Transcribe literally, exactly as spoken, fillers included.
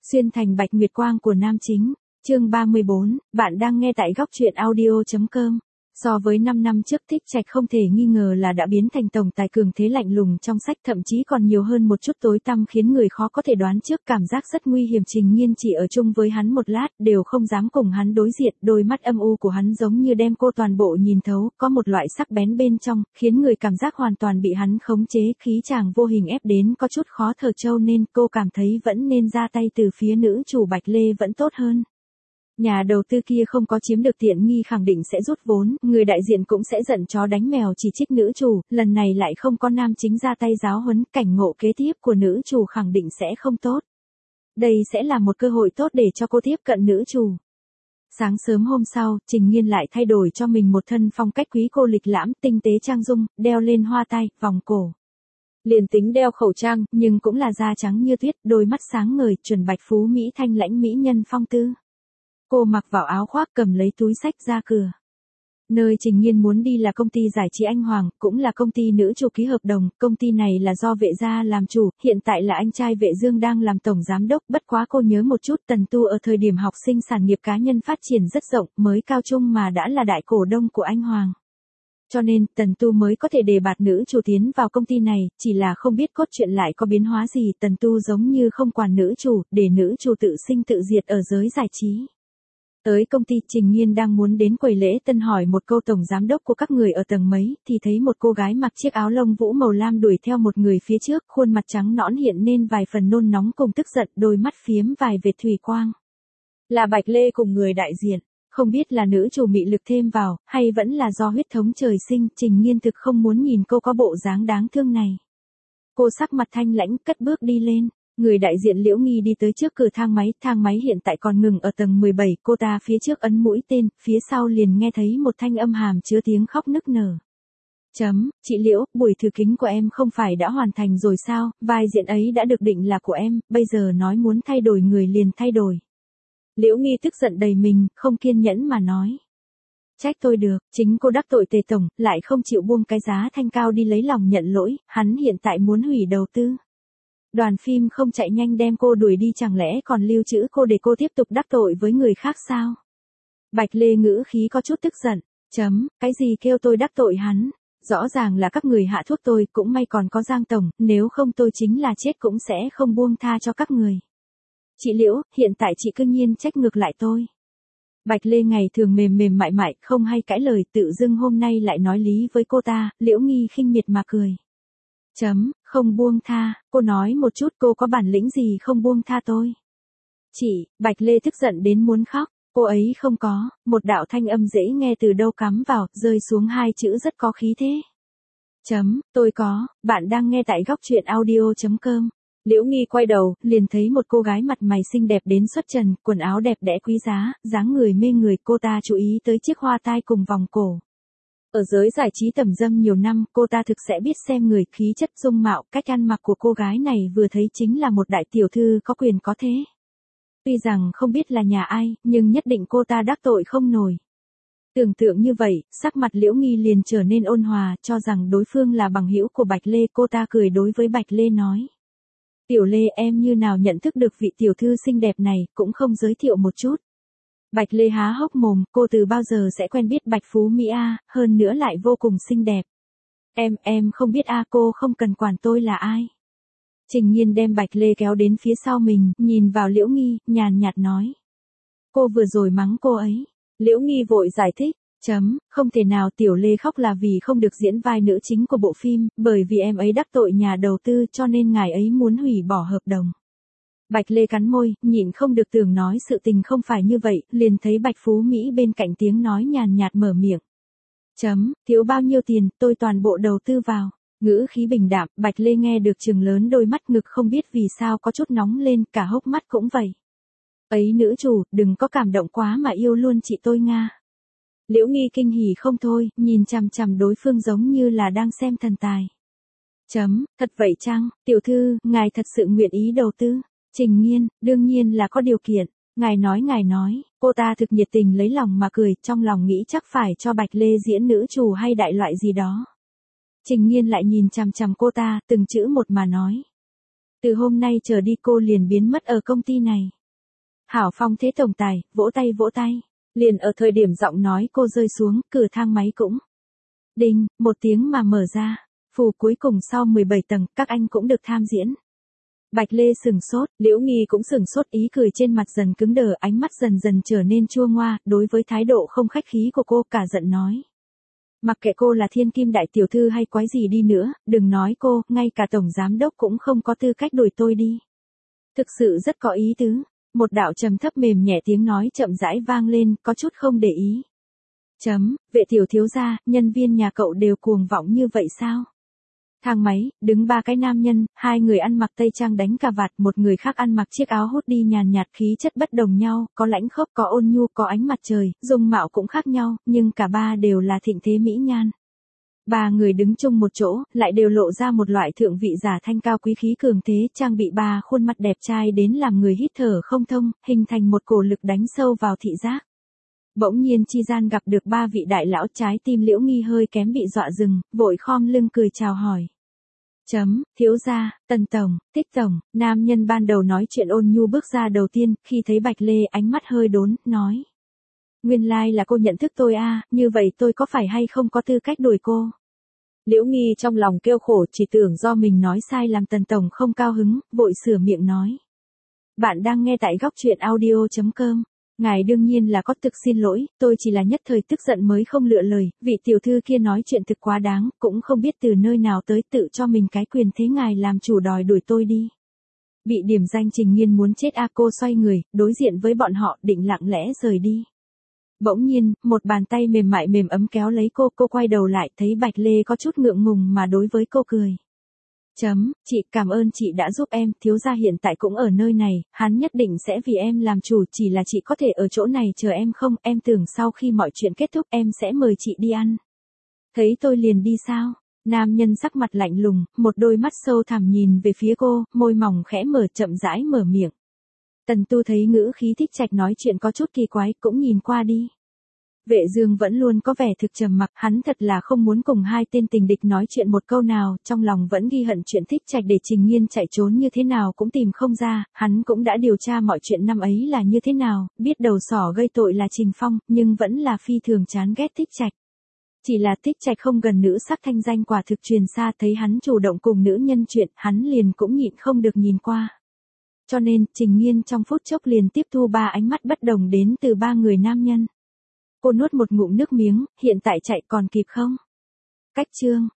Xuyên thành bạch nguyệt quang của nam chính, chương ba mươi bốn, bạn đang nghe tại góc truyện audio.com. So với năm năm trước, Thích Trạch không thể nghi ngờ là đã biến thành tổng tài cường thế lạnh lùng trong sách, thậm chí còn nhiều hơn một chút tối tăm khiến người khó có thể đoán trước, cảm giác rất nguy hiểm. Trình Nhiên chỉ ở chung với hắn một lát, đều không dám cùng hắn đối diện, đôi mắt âm u của hắn giống như đem cô toàn bộ nhìn thấu, có một loại sắc bén bên trong, khiến người cảm giác hoàn toàn bị hắn khống chế, khí chàng vô hình ép đến có chút khó thở, cho nên cô cảm thấy vẫn nên ra tay từ phía nữ chủ Bạch Lê vẫn tốt hơn. Nhà đầu tư kia không có chiếm được tiện nghi khẳng định sẽ rút vốn, người đại diện cũng sẽ giận chó đánh mèo chỉ trích nữ chủ, lần này lại không có nam chính ra tay giáo huấn, cảnh ngộ kế tiếp của nữ chủ khẳng định sẽ không tốt. Đây sẽ là một cơ hội tốt để cho cô tiếp cận nữ chủ. Sáng sớm hôm sau, Trình Nhiên lại thay đổi cho mình một thân phong cách quý cô lịch lãm, tinh tế trang dung, đeo lên hoa tai, vòng cổ. Liền tính đeo khẩu trang, nhưng cũng là da trắng như tuyết, đôi mắt sáng ngời, chuẩn bạch phú mỹ thanh lãnh mỹ nhân phong tư. Cô mặc vào áo khoác, cầm lấy túi xách ra cửa. Nơi Trình Nhiên muốn đi là công ty giải trí Anh Hoàng, cũng là công ty nữ chủ ký hợp đồng, công ty này là do Vệ gia làm chủ, hiện tại là anh trai Vệ Dương đang làm tổng giám đốc, bất quá cô nhớ một chút, Tần Tu ở thời điểm học sinh sản nghiệp cá nhân phát triển rất rộng, mới cao trung mà đã là đại cổ đông của Anh Hoàng. Cho nên, Tần Tu mới có thể đề bạt nữ chủ tiến vào công ty này, chỉ là không biết cốt truyện lại có biến hóa gì, Tần Tu giống như không quản nữ chủ, để nữ chủ tự sinh tự diệt ở giới giải trí. Tới công ty, Trình Nhiên đang muốn đến quầy lễ tân hỏi một câu tổng giám đốc của các người ở tầng mấy, thì thấy một cô gái mặc chiếc áo lông vũ màu lam đuổi theo một người phía trước, khuôn mặt trắng nõn hiện nên vài phần nôn nóng cùng tức giận, đôi mắt phiếm vài vệt thủy quang. Là Bạch Lê cùng người đại diện, không biết là nữ chủ mị lực thêm vào, hay vẫn là do huyết thống trời sinh, Trình Nhiên thực không muốn nhìn cô có bộ dáng đáng thương này. Cô sắc mặt thanh lãnh, cất bước đi lên. Người đại diện Liễu Nghi đi tới trước cửa thang máy, thang máy hiện tại còn ngừng ở tầng mười bảy, cô ta phía trước ấn mũi tên, phía sau liền nghe thấy một thanh âm hàm chứa tiếng khóc nức nở. Chấm, chị Liễu, buổi thử kính của em không phải đã hoàn thành rồi sao, vai diễn ấy đã được định là của em, bây giờ nói muốn thay đổi người liền thay đổi. Liễu Nghi tức giận đầy mình, không kiên nhẫn mà nói. Trách tôi được, chính cô đắc tội Tề tổng, lại không chịu buông cái giá thanh cao đi lấy lòng nhận lỗi, hắn hiện tại muốn hủy đầu tư. Đoàn phim không chạy nhanh đem cô đuổi đi, chẳng lẽ còn lưu trữ cô để cô tiếp tục đắc tội với người khác sao? Bạch Lê ngữ khí có chút tức giận. Chấm, cái gì kêu tôi đắc tội hắn? Rõ ràng là các người hạ thuốc tôi, cũng may còn có Giang tổng, nếu không tôi chính là chết cũng sẽ không buông tha cho các người. Chị Liễu, hiện tại chị cư nhiên trách ngược lại tôi. Bạch Lê ngày thường mềm mềm mại mại, không hay cãi lời, tự dưng hôm nay lại nói lý với cô ta, Liễu Nghi khinh miệt mà cười. Chấm, không buông tha, cô nói một chút, cô có bản lĩnh gì không buông tha tôi? Chị, Bạch Lê tức giận đến muốn khóc, cô ấy không có, một đạo thanh âm dễ nghe từ đâu cắm vào, rơi xuống hai chữ rất có khí thế. Chấm, tôi có, bạn đang nghe tại góc truyện audio.com. Liễu Nghi quay đầu, liền thấy một cô gái mặt mày xinh đẹp đến xuất trần, quần áo đẹp đẽ quý giá, dáng người mê người, cô ta chú ý tới chiếc hoa tai cùng vòng cổ. Ở giới giải trí tầm dâm nhiều năm, cô ta thực sẽ biết xem người, khí chất dung mạo, cách ăn mặc của cô gái này vừa thấy chính là một đại tiểu thư có quyền có thế. Tuy rằng không biết là nhà ai, nhưng nhất định cô ta đắc tội không nổi. Tưởng tượng như vậy, sắc mặt Liễu Nghi liền trở nên ôn hòa, cho rằng đối phương là bằng hữu của Bạch Lê, cô ta cười đối với Bạch Lê nói. Tiểu Lê, em như nào nhận thức được vị tiểu thư xinh đẹp này, cũng không giới thiệu một chút. Bạch Lê há hốc mồm, cô từ bao giờ sẽ quen biết Bạch Phú Mỹ a, hơn nữa lại vô cùng xinh đẹp. Em, em không biết a, cô không cần quản tôi là ai. Trình Nhiên đem Bạch Lê kéo đến phía sau mình, nhìn vào Liễu Nghi, nhàn nhạt nói. Cô vừa rồi mắng cô ấy. Liễu Nghi vội giải thích, chấm, không thể nào, Tiểu Lê khóc là vì không được diễn vai nữ chính của bộ phim, bởi vì em ấy đắc tội nhà đầu tư cho nên ngài ấy muốn hủy bỏ hợp đồng. Bạch Lê cắn môi, nhịn không được tưởng nói sự tình không phải như vậy, liền thấy Bạch Phú Mỹ bên cạnh tiếng nói nhàn nhạt mở miệng. Chấm, thiếu bao nhiêu tiền, tôi toàn bộ đầu tư vào. Ngữ khí bình đạm, Bạch Lê nghe được trừng lớn đôi mắt, ngực không biết vì sao có chút nóng lên, cả hốc mắt cũng vậy. Ấy nữ chủ, đừng có cảm động quá mà yêu luôn chị tôi Nga. Liễu Nghi kinh hỉ không thôi, nhìn chằm chằm đối phương giống như là đang xem thần tài. Chấm, thật vậy chăng, tiểu thư, ngài thật sự nguyện ý đầu tư? Trình Nhiên, đương nhiên là có điều kiện. Ngài nói ngài nói, cô ta thực nhiệt tình lấy lòng mà cười, trong lòng nghĩ chắc phải cho Bạch Lê diễn nữ chủ hay đại loại gì đó. Trình Nhiên lại nhìn chằm chằm cô ta, từng chữ một mà nói. Từ hôm nay trở đi cô liền biến mất ở công ty này. Hảo Phong thế tổng tài, vỗ tay vỗ tay. Liền ở thời điểm giọng nói cô rơi xuống, cửa thang máy cũng đinh, một tiếng mà mở ra. Phù cuối cùng sau mười bảy tầng, các anh cũng được tham diễn. Bạch Lê sừng sốt, Liễu Nghi cũng sừng sốt, ý cười trên mặt dần cứng đờ, ánh mắt dần dần trở nên chua ngoa, đối với thái độ không khách khí của cô cả giận nói. Mặc kệ cô là thiên kim đại tiểu thư hay quái gì đi nữa, đừng nói cô, ngay cả tổng giám đốc cũng không có tư cách đuổi tôi đi. Thực sự rất có ý tứ. Một đạo trầm thấp mềm nhẹ tiếng nói chậm rãi vang lên, có chút không để ý. Chấm, vệ tiểu thiếu gia, nhân viên nhà cậu đều cuồng vọng như vậy sao? Thang máy, đứng ba cái nam nhân, hai người ăn mặc tây trang đánh cà vạt, một người khác ăn mặc chiếc áo hốt đi nhàn nhạt, khí chất bất đồng nhau, có lãnh khốc, có ôn nhu, có ánh mặt trời, dung mạo cũng khác nhau, nhưng cả ba đều là thịnh thế mỹ nhan. Ba người đứng chung một chỗ, lại đều lộ ra một loại thượng vị giả thanh cao quý khí cường thế, trang bị ba khuôn mặt đẹp trai đến làm người hít thở không thông, hình thành một cổ lực đánh sâu vào thị giác. Bỗng nhiên chi gian gặp được ba vị đại lão, trái tim Liễu Nghi hơi kém bị dọa dừng, vội khom lưng cười chào hỏi. Chấm, thiếu gia, Tần tổng, Thích tổng, nam nhân ban đầu nói chuyện ôn nhu bước ra đầu tiên, khi thấy Bạch Lê ánh mắt hơi đốn, nói. Nguyên lai like là cô nhận thức tôi a, à, như vậy tôi có phải hay không có tư cách đuổi cô? Liễu Nghi trong lòng kêu khổ, chỉ tưởng do mình nói sai làm Tần tổng không cao hứng, vội sửa miệng nói. Bạn đang nghe tại góc truyện audio chấm com. Ngài đương nhiên là có thực xin lỗi, tôi chỉ là nhất thời tức giận mới không lựa lời, vị tiểu thư kia nói chuyện thực quá đáng, cũng không biết từ nơi nào tới tự cho mình cái quyền thế ngài làm chủ đòi đuổi tôi đi. Bị điểm danh Trình Nghiên muốn chết a, cô xoay người, đối diện với bọn họ, định lặng lẽ rời đi. Bỗng nhiên, một bàn tay mềm mại mềm ấm kéo lấy cô, cô quay đầu lại, thấy Bạch Lê có chút ngượng ngùng mà đối với cô cười. Chấm, chị cảm ơn chị đã giúp em, thiếu gia hiện tại cũng ở nơi này, hắn nhất định sẽ vì em làm chủ, chỉ là chị có thể ở chỗ này chờ em không, em tưởng sau khi mọi chuyện kết thúc em sẽ mời chị đi ăn. Thấy tôi liền đi sao? Nam nhân sắc mặt lạnh lùng, một đôi mắt sâu thẳm nhìn về phía cô, môi mỏng khẽ mở, chậm rãi mở miệng. Tần Tu thấy ngữ khí Thích Trạch nói chuyện có chút kỳ quái, cũng nhìn qua đi. Vệ Dương vẫn luôn có vẻ thực trầm mặc, hắn thật là không muốn cùng hai tên tình địch nói chuyện một câu nào, trong lòng vẫn ghi hận chuyện Thích Trạch để Trình Nghiên chạy trốn như thế nào cũng tìm không ra, hắn cũng đã điều tra mọi chuyện năm ấy là như thế nào, biết đầu sỏ gây tội là Trình Phong, nhưng vẫn là phi thường chán ghét Thích Trạch. Chỉ là Thích Trạch không gần nữ sắc thanh danh quả thực truyền xa, thấy hắn chủ động cùng nữ nhân chuyện, hắn liền cũng nhịn không được nhìn qua. Cho nên, Trình Nghiên trong phút chốc liền tiếp thu ba ánh mắt bất đồng đến từ ba người nam nhân. Cô nuốt một ngụm nước miếng, hiện tại chạy còn kịp không? Cách chương